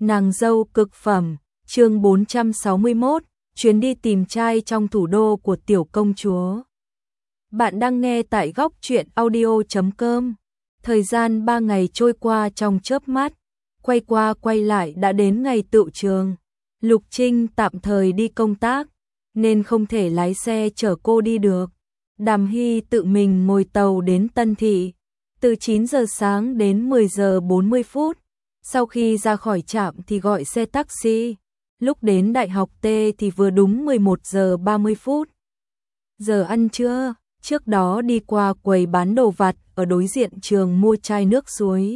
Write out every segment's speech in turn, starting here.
Nàng dâu cực phẩm, chương 461, chuyến đi tìm trai trong thủ đô của tiểu công chúa. Bạn đang nghe tại góc truyện audio.com. Thời gian 3 ngày trôi qua trong chớp mắt, quay qua quay lại đã đến ngày tựu trường. Lục Trinh tạm thời đi công tác, nên không thể lái xe chở cô đi được. Đàm Hy tự mình ngồi tàu đến Tân Thị, từ 9 giờ sáng đến 10 giờ 40 phút. Sau khi ra khỏi trạm thì gọi xe taxi, lúc đến Đại học T thì vừa đúng 11 giờ 30 phút. Giờ ăn trưa, trước đó đi qua quầy bán đồ vặt ở đối diện trường mua chai nước suối.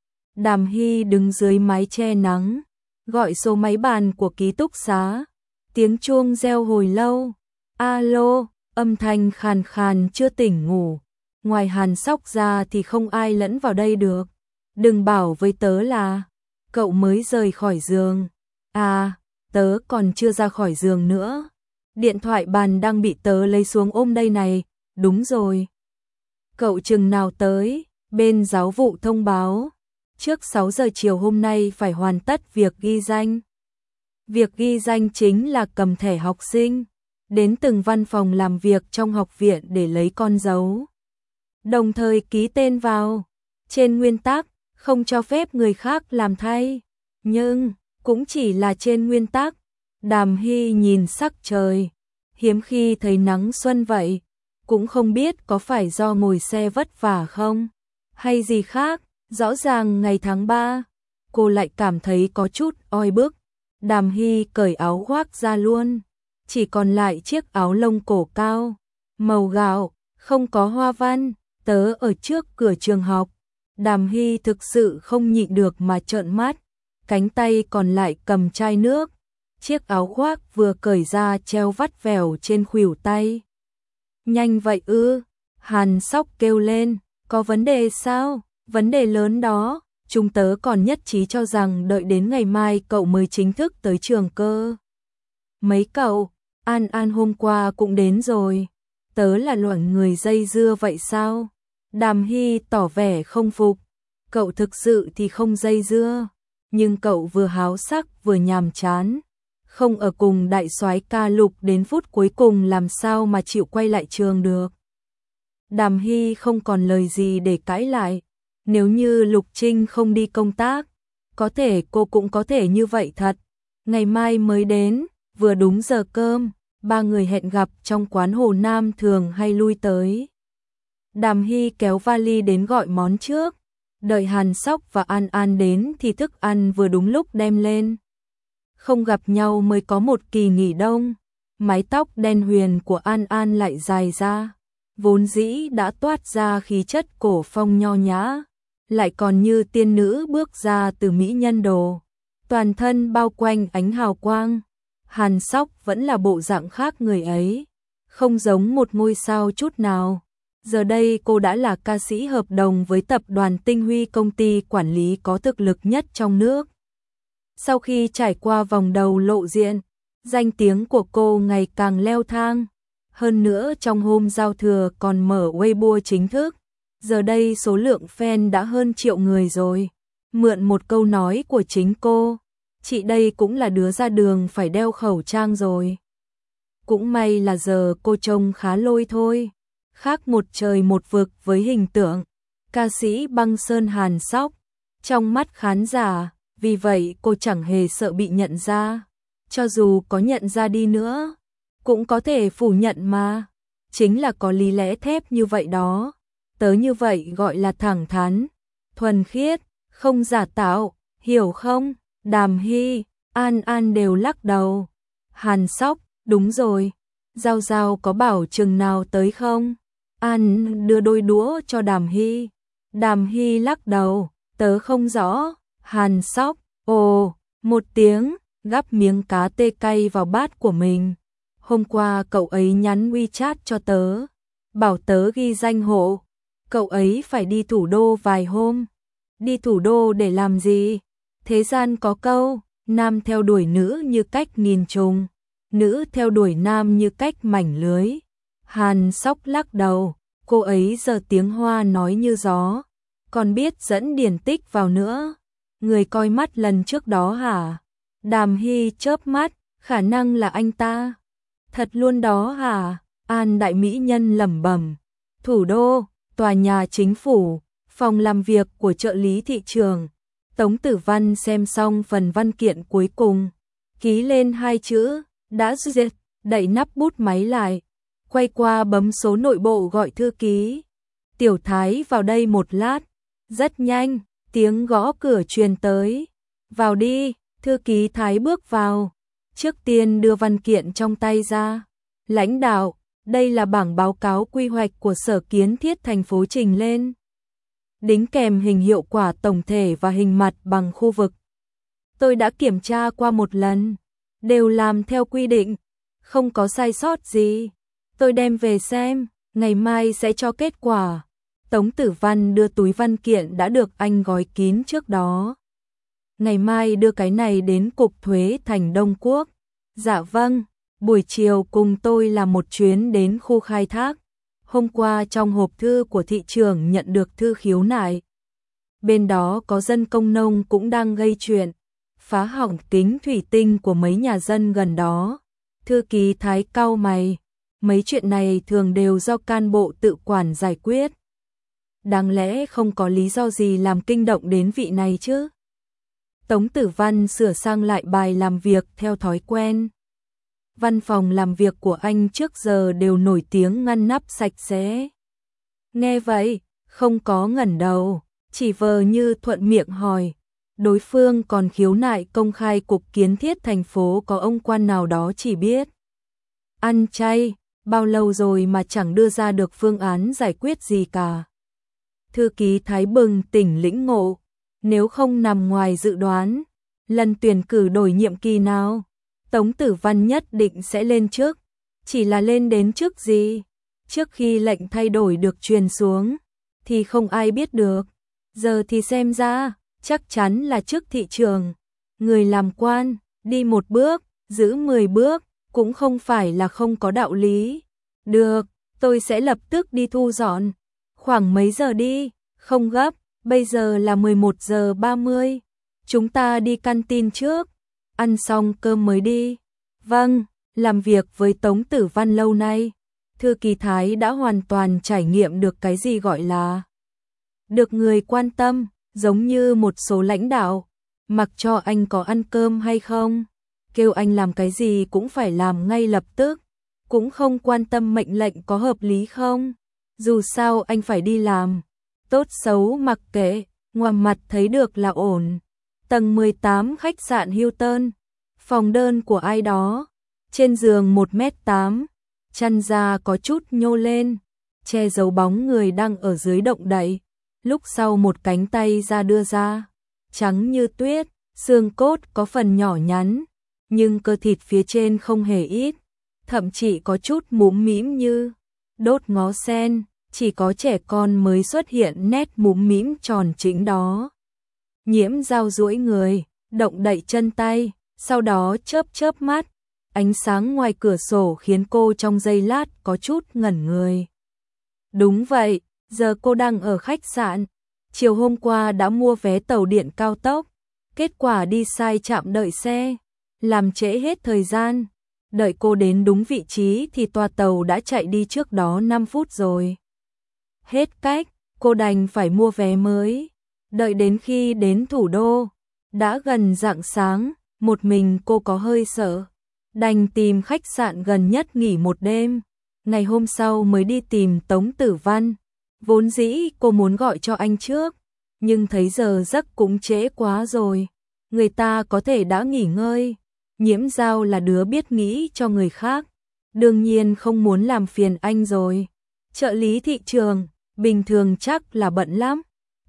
Đàm Hy đứng dưới mái che nắng, gọi số máy bàn của ký túc xá. Tiếng chuông reo hồi lâu. Alo, âm thanh khàn khàn chưa tỉnh ngủ. Ngoài Hàn Sóc ra thì không ai lẫn vào đây được. Đừng bảo với tớ là cậu mới rời khỏi giường. À, tớ còn chưa ra khỏi giường nữa. Điện thoại bàn đang bị tớ lấy xuống ôm đây này. Đúng rồi. Cậu chừng nào tới? Bên giáo vụ thông báo, trước 6 giờ chiều hôm nay phải hoàn tất việc ghi danh. Việc ghi danh chính là cầm thẻ học sinh, đến từng văn phòng làm việc trong học viện để lấy con dấu, đồng thời ký tên vào. Trên nguyên tắc, không cho phép người khác làm thay, nhưng cũng chỉ là trên nguyên tắc. Đàm Hy nhìn sắc trời, hiếm khi thấy nắng xuân vậy, cũng không biết có phải do ngồi xe vất vả không, hay gì khác. Rõ ràng ngày tháng 3, cô lại cảm thấy có chút oi bức. Đàm Hy cởi áo khoác ra luôn, chỉ còn lại chiếc áo lông cổ cao, màu gạo, không có hoa văn. Tớ ở trước cửa trường học. Đàm Hy thực sự không nhịn được mà trợn mắt, cánh tay còn lại cầm chai nước. Chiếc áo khoác vừa cởi ra treo vắt vẻo trên khuỷu tay. Nhanh vậy ư? Hàn Sóc kêu lên, có vấn đề sao? Vấn đề lớn đó, chúng tớ còn nhất trí cho rằng đợi đến ngày mai cậu mới chính thức tới trường cơ. Mấy cậu, An An hôm qua cũng đến rồi. Tớ là loại người dây dưa vậy sao? Đàm Hy tỏ vẻ không phục. Cậu thực sự thì không dây dưa, nhưng cậu vừa háo sắc vừa nhàm chán. Không ở cùng đại soái ca Lục đến phút cuối cùng làm sao mà chịu quay lại trường được. Đàm Hy không còn lời gì để cãi lại. Nếu như Lục Trinh không đi công tác, có thể cô cũng có thể như vậy thật. Ngày mai mới đến, vừa đúng giờ cơm, ba người hẹn gặp trong quán Hồ Nam thường hay lui tới. Đàm Hy kéo vali đến gọi món trước, đợi Hàn Sóc và An An đến thì thức ăn vừa đúng lúc đem lên. Không gặp nhau mới có một kỳ nghỉ đông, mái tóc đen huyền của An An lại dài ra, vốn dĩ đã toát ra khí chất cổ phong nho nhã, lại còn như tiên nữ bước ra từ mỹ nhân đồ, toàn thân bao quanh ánh hào quang. Hàn Sóc vẫn là bộ dạng khác người ấy, không giống một ngôi sao chút nào. Giờ đây cô đã là ca sĩ hợp đồng với tập đoàn Tinh Huy, công ty quản lý có thực lực nhất trong nước. Sau khi trải qua vòng đầu lộ diện, danh tiếng của cô ngày càng leo thang. Hơn nữa trong hôm giao thừa còn mở Weibo chính thức. Giờ đây số lượng fan đã hơn 1 triệu người rồi. Mượn một câu nói của chính cô, chị đây cũng là đứa ra đường phải đeo khẩu trang rồi. Cũng may là giờ cô trông khá lôi thôi, khác một trời một vực với hình tượng ca sĩ băng sơn Hàn Sóc trong mắt khán giả. Vì vậy cô chẳng hề sợ bị nhận ra, cho dù có nhận ra đi nữa cũng có thể phủ nhận mà. Chính là có lý lẽ thép như vậy đó. Tớ như vậy gọi là thẳng thắn, thuần khiết, không giả tạo, hiểu không? Đàm Hy, An An đều lắc đầu. Hàn Sóc, đúng rồi, Giao Giao có bảo chừng nào tới không? An đưa đôi đũa cho Đàm Hy. Đàm Hy lắc đầu, tớ không rõ. Hàn Sóc, ồ, một tiếng, gắp miếng cá tê cay vào bát của mình. Hôm qua cậu ấy nhắn WeChat cho tớ, bảo tớ ghi danh hộ. Cậu ấy phải đi thủ đô vài hôm. Đi thủ đô để làm gì? Thế gian có câu, nam theo đuổi nữ như cách nghìn trùng, nữ theo đuổi nam như cách mảnh lưới. Hàn Sóc lắc đầu, cô ấy giờ tiếng Hoa nói như gió, còn biết dẫn điển tích vào nữa. Người coi mắt lần trước đó hả? Đàm Hy chớp mắt, khả năng là anh ta. Thật luôn đó hả? An đại mỹ nhân lẩm bẩm. Thủ đô, tòa nhà chính phủ, phòng làm việc của trợ lý thị trường. Tống Tử Văn xem xong phần văn kiện cuối cùng, ký lên 2 chữ, đã duyệt, đậy nắp bút máy lại, quay qua bấm số nội bộ gọi thư ký. Tiểu Thái vào đây một lát. Rất nhanh, tiếng gõ cửa truyền tới. Vào đi, thư ký Thái bước vào. Trước tiên đưa văn kiện trong tay ra. Lãnh đạo, đây là bảng báo cáo quy hoạch của Sở Kiến thiết thành phố trình lên. Đính kèm hình hiệu quả tổng thể và hình mặt bằng khu vực. Tôi đã kiểm tra qua một lần, đều làm theo quy định, không có sai sót gì. Tôi đem về xem, ngày mai sẽ cho kết quả. Tống Tử Văn đưa túi văn kiện đã được anh gói kín trước đó. Ngày mai đưa cái này đến Cục Thuế thành Đông Quốc. Dạ vâng, buổi chiều cùng tôi làm một chuyến đến khu khai thác. Hôm qua trong hộp thư của thị trưởng nhận được thư khiếu nại. Bên đó có dân công nông cũng đang gây chuyện, phá hỏng kính thủy tinh của mấy nhà dân gần đó. Thư ký Thái cau mày, mấy chuyện này thường đều do can bộ tự quản giải quyết. Đáng lẽ không có lý do gì làm kinh động đến vị này chứ. Tống Tử Văn sửa sang lại bài làm việc theo thói quen. Văn phòng làm việc của anh trước giờ đều nổi tiếng ngăn nắp sạch sẽ. Nghe vậy, không có ngẩng đầu, chỉ vờ như thuận miệng hỏi. Đối phương còn khiếu nại công khai Cục Kiến thiết thành phố có ông quan nào đó chỉ biết ăn chay, bao lâu rồi mà chẳng đưa ra được phương án giải quyết gì cả. Thư ký Thái bừng tỉnh lĩnh ngộ, nếu không nằm ngoài dự đoán, lần tuyển cử đổi nhiệm kỳ nào, Tống Tử Văn nhất định sẽ lên chức, chỉ là lên đến chức gì, trước khi lệnh thay đổi được truyền xuống, thì không ai biết được, giờ thì xem ra, chắc chắn là chức thị trường, người làm quan, đi một bước, giữ 10 bước, cũng không phải là không có đạo lý. Được, tôi sẽ lập tức đi thu dọn. Khoảng mấy giờ đi, không gấp, bây giờ là 11 giờ 30. Chúng ta đi canteen trước, ăn xong cơm mới đi. Vâng, làm việc với Tống Tử Văn lâu nay, thư ký Thái đã hoàn toàn trải nghiệm được cái gì gọi là được người quan tâm, giống như một số lãnh đạo, mặc cho anh có ăn cơm hay không, kêu anh làm cái gì cũng phải làm ngay lập tức, cũng không quan tâm mệnh lệnh có hợp lý không, dù sao anh phải đi làm, tốt xấu mặc kệ, ngoằm mặt thấy được là ổn. Tầng 18 khách sạn Hilton, phòng đơn của ai đó, trên giường 1m8, chăn da có chút nhô lên, che giấu bóng người đang ở dưới động đậy. Lúc sau một cánh tay ra đưa ra, trắng như tuyết, xương cốt có phần nhỏ nhắn, nhưng cơ thịt phía trên không hề ít, thậm chí có chút múm mĩm như đốt ngó sen, chỉ có trẻ con mới xuất hiện nét múm mĩm tròn chính đó. Nhiễm Giao duỗi người, động đậy chân tay, sau đó chớp chớp mắt, ánh sáng ngoài cửa sổ khiến cô trong giây lát có chút ngẩn người. Đúng vậy, giờ cô đang ở khách sạn, chiều hôm qua đã mua vé tàu điện cao tốc, kết quả đi sai trạm đợi xe, làm trễ hết thời gian, đợi cô đến đúng vị trí thì toa tàu đã chạy đi trước đó 5 phút rồi. Hết cách, cô đành phải mua vé mới, đợi đến khi đến thủ đô, đã gần rạng sáng, một mình cô có hơi sợ, đành tìm khách sạn gần nhất nghỉ một đêm, ngày hôm sau mới đi tìm Tống Tử Văn. Vốn dĩ cô muốn gọi cho anh trước, nhưng thấy giờ giấc cũng trễ quá rồi, người ta có thể đã nghỉ ngơi. Nhiễm Giao là đứa biết nghĩ cho người khác, đương nhiên không muốn làm phiền anh rồi. Trợ lý thị trường, bình thường chắc là bận lắm.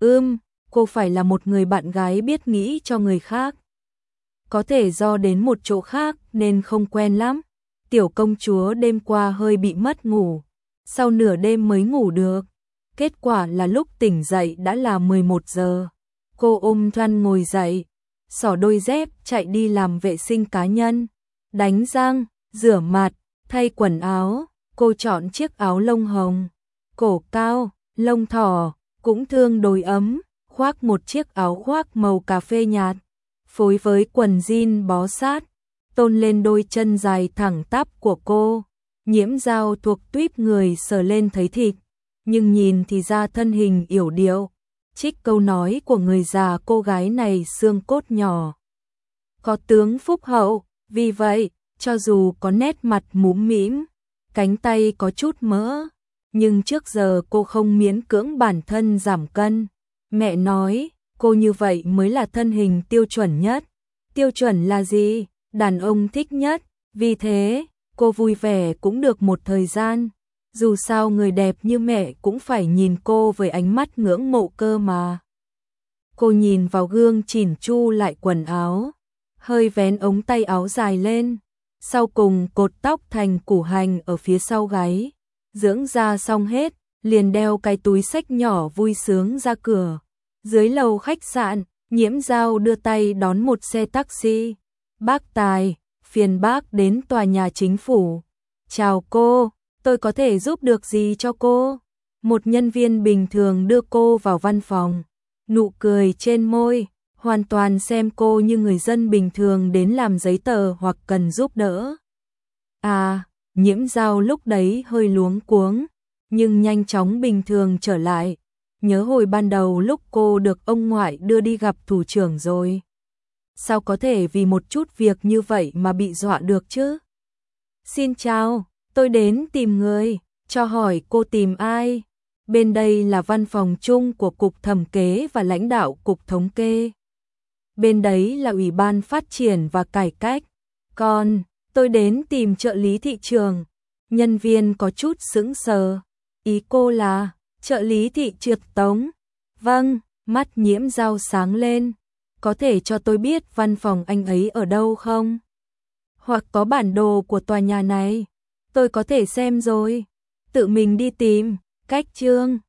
Cô phải là một người bạn gái biết nghĩ cho người khác. Có thể do đến một chỗ khác nên không quen lắm. Tiểu công chúa đêm qua hơi bị mất ngủ, sau nửa đêm mới ngủ được. Kết quả là lúc tỉnh dậy đã là 11 giờ. Cô ôm Thoăn ngồi dậy, xỏ đôi dép chạy đi làm vệ sinh cá nhân, đánh răng, rửa mặt, thay quần áo. Cô chọn chiếc áo lông hồng, cổ cao, lông thỏ, cũng tương đối ấm, khoác một chiếc áo khoác màu cà phê nhạt, phối với quần jean bó sát, tôn lên đôi chân dài thẳng tắp của cô. Nhiễm Dao thuộc tuýp người sờ lên thấy thịt, nhưng nhìn thì ra thân hình yểu điệu. Trích câu nói của người già, cô gái này xương cốt nhỏ, có tướng phúc hậu, vì vậy, cho dù có nét mặt múm mĩm, cánh tay có chút mỡ, nhưng trước giờ cô không miễn cưỡng bản thân giảm cân. Mẹ nói, cô như vậy mới là thân hình tiêu chuẩn nhất. Tiêu chuẩn là gì? Đàn ông thích nhất. Vì thế, cô vui vẻ cũng được một thời gian. Dù sao người đẹp như mẹ cũng phải nhìn cô với ánh mắt ngưỡng mộ cơ mà. Cô nhìn vào gương chỉn chu lại quần áo, hơi vén ống tay áo dài lên, sau cùng cột tóc thành củ hành ở phía sau gáy. Dưỡng da xong hết, liền đeo cái túi xách nhỏ vui sướng ra cửa. Dưới lầu khách sạn, Nhiễm Dao đưa tay đón một xe taxi. Bác Tài, phiền bác đến tòa nhà chính phủ. Chào cô, tôi có thể giúp được gì cho cô? Một nhân viên bình thường đưa cô vào văn phòng, nụ cười trên môi, hoàn toàn xem cô như người dân bình thường đến làm giấy tờ hoặc cần giúp đỡ. À, Nhiễm Dao lúc đấy hơi luống cuống, nhưng nhanh chóng bình thường trở lại. Nhớ hồi ban đầu lúc cô được ông ngoại đưa đi gặp thủ trưởng rồi. Sao có thể vì một chút việc như vậy mà bị dọa được chứ? Xin chào, tôi đến tìm người, cho hỏi cô tìm ai? Bên đây là văn phòng chung của Cục Thẩm kế và lãnh đạo Cục Thống kê. Bên đấy là Ủy ban Phát triển và Cải cách. Còn, tôi đến tìm trợ lý thị trường. Nhân viên có chút sững sờ. Ý cô là trợ lý thị trượt Tống? Vâng, mắt Nhiễm Dao sáng lên. Có thể cho tôi biết văn phòng anh ấy ở đâu không? Hoặc có bản đồ của tòa nhà này? Tôi có thể xem rồi. Tự mình đi tìm. Cách chương